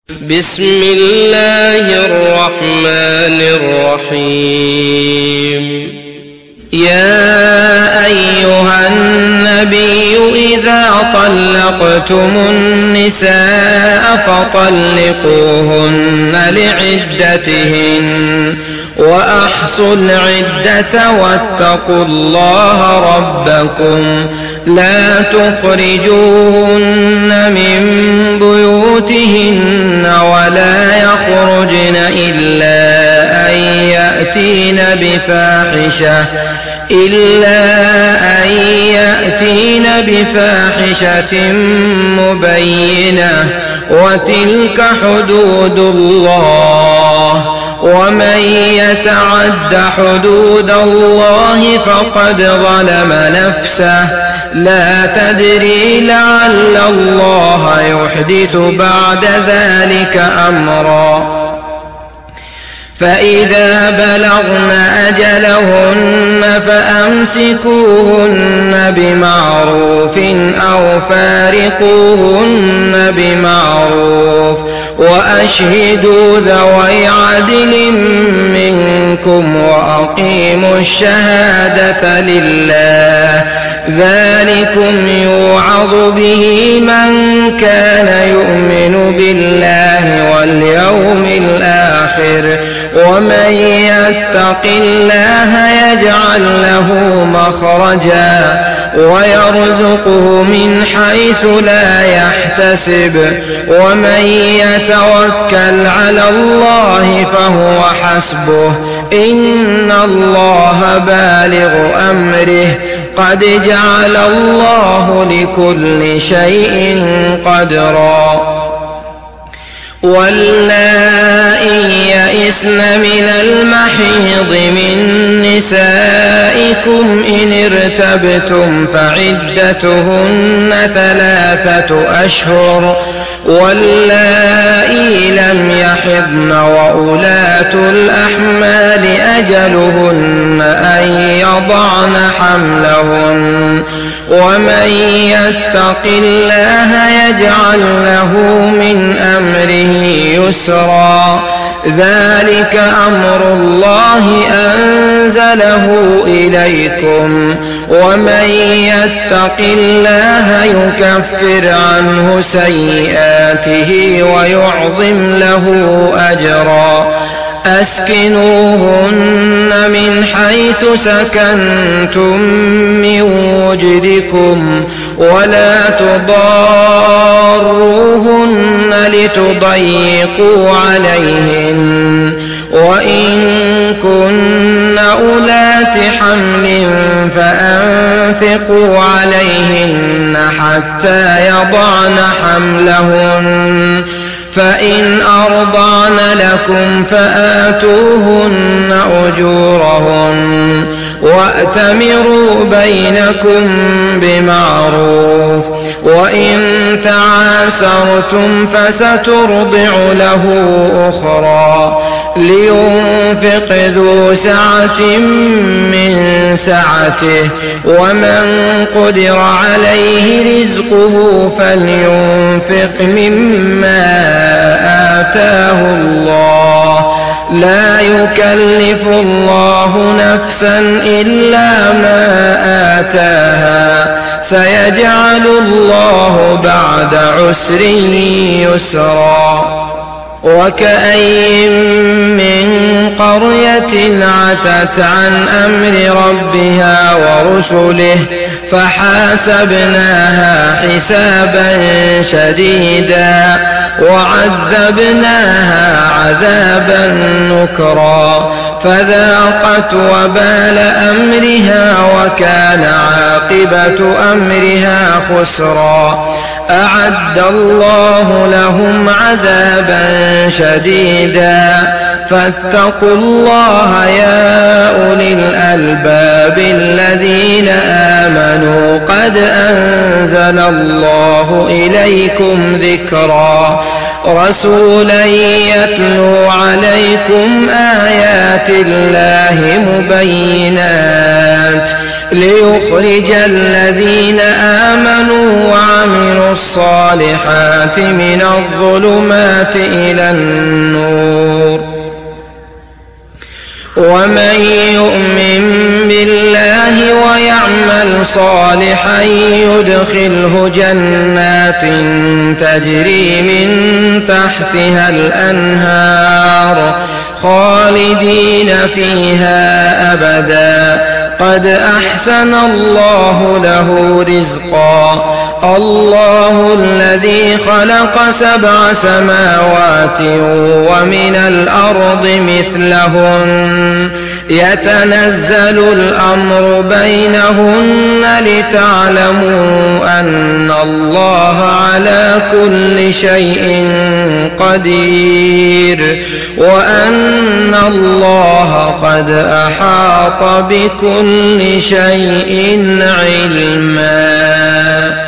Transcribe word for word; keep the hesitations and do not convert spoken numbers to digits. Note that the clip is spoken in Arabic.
بسم الله الرحمن الرحيم. يا أيها النبي إذا طلقتم النساء فطلقوهن لعدتهن وأحصوا العدة واتقوا الله ربكم لا تخرجوهن من بيوتهن ولا يخرجن إلا أن يأتين بفاحشة إلا أن يأتين بفاحشة مبينة وتلك حدود الله ومن يتعد حدود الله فقد ظلم نفسه لا تدري لعل الله يحدث بعد ذلك أمرا. فإذا بلغن أجلهن فأمسكوهن بمعروف أو فارقوهن بمعروف وأشهدوا ذوي عدل منكم وأقيموا الشهادة لله ذلكم يوعظ به من كان يؤمن بالله واليوم الآخر ومن يتق الله يجعل له مخرجا ويرزقه من حيث لا يحتسب ومن يتوكل على الله فهو حسبه إن الله بالغ أمره قد جعل الله لكل شيء قدرا. واللائي يئسن من المحيض من نسائكم إن ارتبتم فعدتهن ثلاثة أشهر واللائي لم يحضن وأولاة الأحمال أجلهن أن يضعن حملهن ومن يتق الله يجعل له من أمره يسرا ذلك أمر الله أنزله إليكم ومن يتق الله يكفر عنه سيئاته ويعظم له أجرا. أسكنوهن من حيث سكنتم من وجدكم ولا تضاروهن لتضيقوا عليهن وإن كن أولات حمل فأنفقوا عليهن حتى يضعن حملهن فإن أرضعن لكم فآتوهن أجورهن وأتمروا بينكم بمعروف وإن تعاسرتم فسترضع له أخرى لينفق ذو سعة من سعته ومن قدر عليه رزقه فلينفق مما آتاه الله لا يكلف الله نفسا إلا ما آتاها سيجعل الله بعد عسر يسرا. وكأين من قرية عتت عن أمر ربها ورسله فحاسبناها حسابا شديدا وعذبناها عذابا نكرا فذاقت وبال أمرها وكان عاقبة أمرها خسرا. أعد الله لهم عذابا شديدا فاتقوا الله يا أولي الألباب الذين آمنوا قد أنزل الله إليكم ذكرا رسولا يتلو عليكم آيات الله مبينات ليخرج الذين آمنوا وعملوا الصالحات من الظلمات إلى النور. ومن يؤمن بالله ويعمل صالحا يدخله جنات تجري من تحتها الأنهار خالدين فيها أبدا قد أحسن الله له رزقا. الله الذي خلق سبع سماوات ومن الأرض مثلهن يتنزل الأمر بينهن لتعلموا أن الله على كل شيء قدير وأن الله قد أحاط بكل شيء علما.